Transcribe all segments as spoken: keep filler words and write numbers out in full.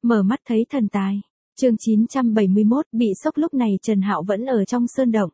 Mở mắt thấy thần tài. Chương chín trăm bảy mươi mốt, bị sốc. Lúc này Trần Hạo vẫn ở trong sơn động.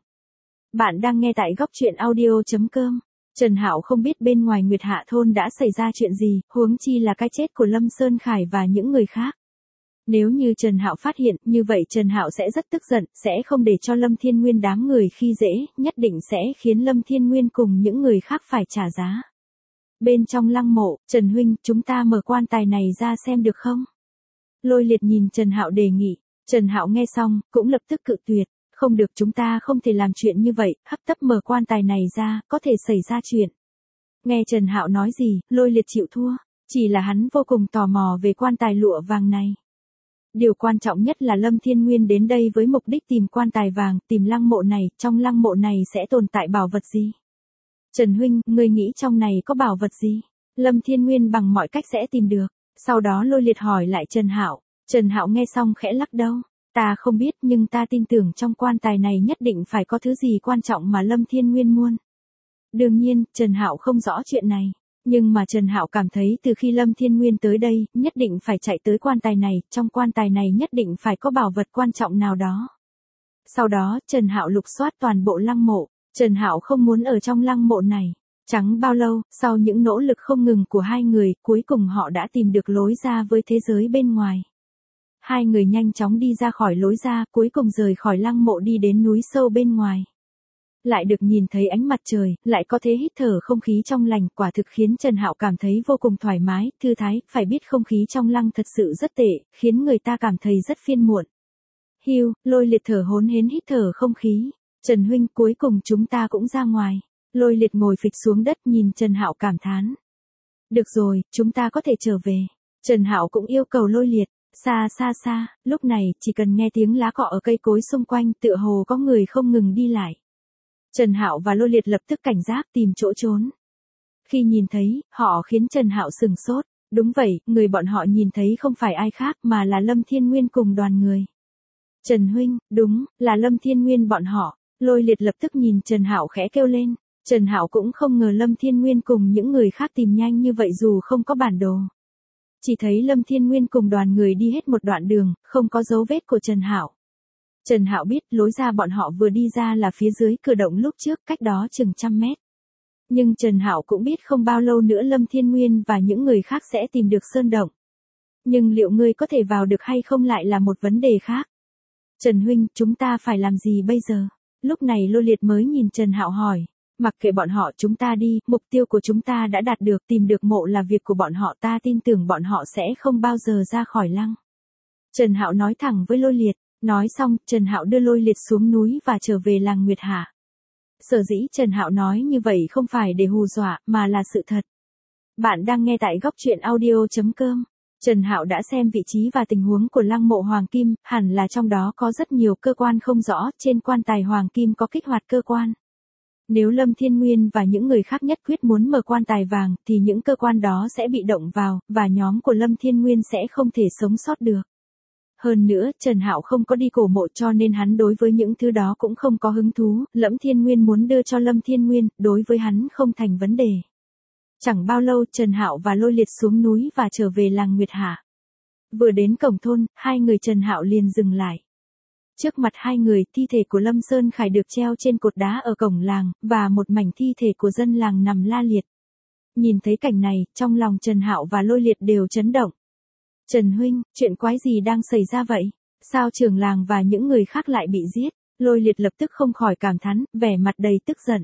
Bạn đang nghe tại góc truyện audio chấm com. Trần Hạo không biết bên ngoài Nguyệt Hạ thôn đã xảy ra chuyện gì, huống chi là cái chết của Lâm Sơn Khải và những người khác. Nếu như Trần Hạo phát hiện, như vậy Trần Hạo sẽ rất tức giận, sẽ không để cho Lâm Thiên Nguyên đám người khi dễ, nhất định sẽ khiến Lâm Thiên Nguyên cùng những người khác phải trả giá. Bên trong lăng mộ, Trần huynh, chúng ta mở quan tài này ra xem được không? Lôi Liệt nhìn Trần Hạo đề nghị. Trần Hạo nghe xong, cũng lập tức cự tuyệt. Không được, chúng ta không thể làm chuyện như vậy, hấp tấp mở quan tài này ra, có thể xảy ra chuyện. Nghe Trần Hạo nói gì, Lôi Liệt chịu thua. Chỉ là hắn vô cùng tò mò về quan tài lụa vàng này. Điều quan trọng nhất là Lâm Thiên Nguyên đến đây với mục đích tìm quan tài vàng, tìm lăng mộ này, trong lăng mộ này sẽ tồn tại bảo vật gì? Trần huynh, ngươi nghĩ trong này có bảo vật gì? Lâm Thiên Nguyên bằng mọi cách sẽ tìm được. Sau đó Lôi Liệt hỏi lại Trần Hạo. Trần Hạo nghe xong khẽ lắc đầu. Ta không biết, nhưng ta tin tưởng trong quan tài này nhất định phải có thứ gì quan trọng mà Lâm Thiên Nguyên muốn. Đương nhiên, Trần Hạo không rõ chuyện này. Nhưng mà Trần Hạo cảm thấy từ khi Lâm Thiên Nguyên tới đây, nhất định phải chạy tới quan tài này, trong quan tài này nhất định phải có bảo vật quan trọng nào đó. Sau đó, Trần Hạo lục soát toàn bộ lăng mộ. Trần Hạo không muốn ở trong lăng mộ này. Chẳng bao lâu, sau những nỗ lực không ngừng của hai người, cuối cùng họ đã tìm được lối ra với thế giới bên ngoài. Hai người nhanh chóng đi ra khỏi lối ra, cuối cùng rời khỏi lăng mộ đi đến núi sâu bên ngoài. Lại được nhìn thấy ánh mặt trời, lại có thể hít thở không khí trong lành, quả thực khiến Trần Hạo cảm thấy vô cùng thoải mái, thư thái, phải biết không khí trong lăng thật sự rất tệ, khiến người ta cảm thấy rất phiền muộn. Hiu, Lôi Liệt thở hổn hển hít thở không khí. Trần huynh, cuối cùng chúng ta cũng ra ngoài. Lôi Liệt ngồi phịch xuống đất nhìn Trần Hạo cảm thán. Được rồi, chúng ta có thể trở về. Trần Hạo cũng yêu cầu Lôi Liệt. Xa xa xa, lúc này, chỉ cần nghe tiếng lá cọ ở cây cối xung quanh, tựa hồ có người không ngừng đi lại. Trần Hạo và Lôi Liệt lập tức cảnh giác tìm chỗ trốn. Khi nhìn thấy, họ khiến Trần Hạo sừng sốt. Đúng vậy, người bọn họ nhìn thấy không phải ai khác mà là Lâm Thiên Nguyên cùng đoàn người. Trần huynh, đúng, là Lâm Thiên Nguyên bọn họ. Lôi Liệt lập tức nhìn Trần Hạo khẽ kêu lên. Trần Hạo cũng không ngờ Lâm Thiên Nguyên cùng những người khác tìm nhanh như vậy dù không có bản đồ. Chỉ thấy Lâm Thiên Nguyên cùng đoàn người đi hết một đoạn đường, không có dấu vết của Trần Hạo. Trần Hạo biết lối ra bọn họ vừa đi ra là phía dưới cửa động lúc trước, cách đó chừng trăm mét. Nhưng Trần Hạo cũng biết không bao lâu nữa Lâm Thiên Nguyên và những người khác sẽ tìm được sơn động. Nhưng liệu ngươi có thể vào được hay không lại là một vấn đề khác. Trần huynh, chúng ta phải làm gì bây giờ? Lúc này Lôi Liệt mới nhìn Trần Hạo hỏi. Mặc kệ bọn họ, chúng ta đi, mục tiêu của chúng ta đã đạt được, tìm được mộ là việc của bọn họ, ta tin tưởng bọn họ sẽ không bao giờ ra khỏi lăng. Trần Hạo nói thẳng với Lôi Liệt. Nói xong, Trần Hạo đưa Lôi Liệt xuống núi và trở về làng Nguyệt Hạ. Sở dĩ Trần Hạo nói như vậy không phải để hù dọa, mà là sự thật. Bạn đang nghe tại góc truyện audio chấm com. Trần Hạo đã xem vị trí và tình huống của lăng mộ Hoàng Kim, hẳn là trong đó có rất nhiều cơ quan không rõ, trên quan tài Hoàng Kim có kích hoạt cơ quan. Nếu Lâm Thiên Nguyên và những người khác nhất quyết muốn mở quan tài vàng, thì những cơ quan đó sẽ bị động vào, và nhóm của Lâm Thiên Nguyên sẽ không thể sống sót được. Hơn nữa, Trần Hạo không có đi cổ mộ cho nên hắn đối với những thứ đó cũng không có hứng thú, Lâm Thiên Nguyên muốn đưa cho Lâm Thiên Nguyên, đối với hắn không thành vấn đề. Chẳng bao lâu Trần Hạo và Lôi Liệt xuống núi và trở về làng Nguyệt Hạ. Vừa đến cổng thôn, hai người Trần Hạo liền dừng lại. Trước mặt hai người, thi thể của Lâm Sơn Khải được treo trên cột đá ở cổng làng, và một mảnh thi thể của dân làng nằm la liệt. Nhìn thấy cảnh này, trong lòng Trần Hạo và Lôi Liệt đều chấn động. Trần huynh, chuyện quái gì đang xảy ra vậy? Sao trưởng làng và những người khác lại bị giết? Lôi Liệt lập tức không khỏi cảm thán, vẻ mặt đầy tức giận.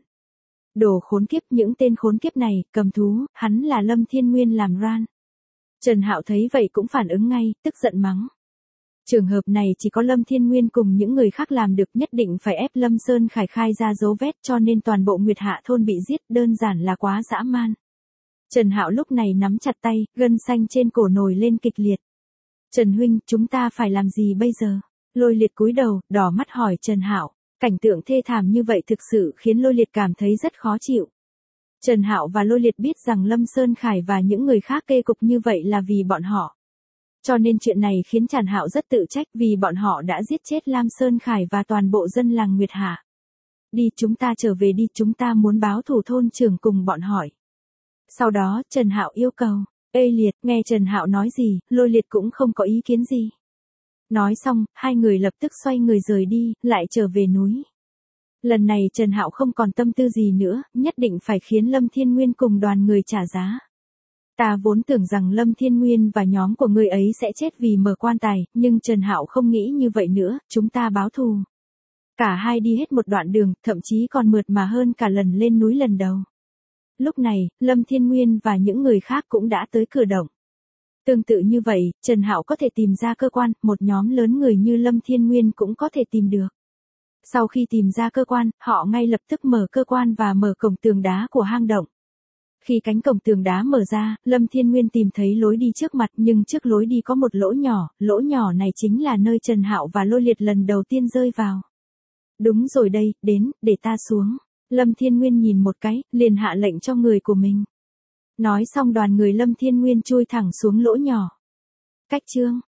Đồ khốn kiếp, những tên khốn kiếp này, cầm thú, hắn là Lâm Thiên Nguyên làm ran. Trần Hạo thấy vậy cũng phản ứng ngay, tức giận mắng. Trường hợp này chỉ có Lâm Thiên Nguyên cùng những người khác làm được, nhất định phải ép Lâm Sơn Khải khai ra dấu vết, cho nên toàn bộ Nguyệt Hạ thôn bị giết, đơn giản là quá dã man. Trần Hạo lúc này nắm chặt tay, gân xanh trên cổ nổi lên kịch liệt. Trần huynh, chúng ta phải làm gì bây giờ? Lôi Liệt cúi đầu, đỏ mắt hỏi Trần Hạo. Cảnh tượng thê thảm như vậy thực sự khiến Lôi Liệt cảm thấy rất khó chịu. Trần Hạo và Lôi Liệt biết rằng Lâm Sơn Khải và những người khác kê cục như vậy là vì bọn họ. Cho nên chuyện này khiến Trần Hạo rất tự trách vì bọn họ đã giết chết Lam Sơn Khải và toàn bộ dân làng Nguyệt Hạ. Đi, chúng ta trở về đi, chúng ta muốn báo thủ thôn trưởng cùng bọn hỏi. Sau đó, Trần Hạo yêu cầu, Ê Liệt, nghe Trần Hạo nói gì, Lôi Liệt cũng không có ý kiến gì. Nói xong, hai người lập tức xoay người rời đi, lại trở về núi. Lần này Trần Hạo không còn tâm tư gì nữa, nhất định phải khiến Lâm Thiên Nguyên cùng đoàn người trả giá. Ta vốn tưởng rằng Lâm Thiên Nguyên và nhóm của người ấy sẽ chết vì mở quan tài, nhưng Trần Hạo không nghĩ như vậy nữa, chúng ta báo thù. Cả hai đi hết một đoạn đường, thậm chí còn mượt mà hơn cả lần lên núi lần đầu. Lúc này, Lâm Thiên Nguyên và những người khác cũng đã tới cửa động. Tương tự như vậy, Trần Hạo có thể tìm ra cơ quan, một nhóm lớn người như Lâm Thiên Nguyên cũng có thể tìm được. Sau khi tìm ra cơ quan, họ ngay lập tức mở cơ quan và mở cổng tường đá của hang động. Khi cánh cổng tường đá mở ra, Lâm Thiên Nguyên tìm thấy lối đi trước mặt, nhưng trước lối đi có một lỗ nhỏ, lỗ nhỏ này chính là nơi Trần Hạo và Lôi Liệt lần đầu tiên rơi vào. Đúng rồi đây, đến, để ta xuống. Lâm Thiên Nguyên nhìn một cái, liền hạ lệnh cho người của mình. Nói xong đoàn người Lâm Thiên Nguyên chui thẳng xuống lỗ nhỏ. Cách chương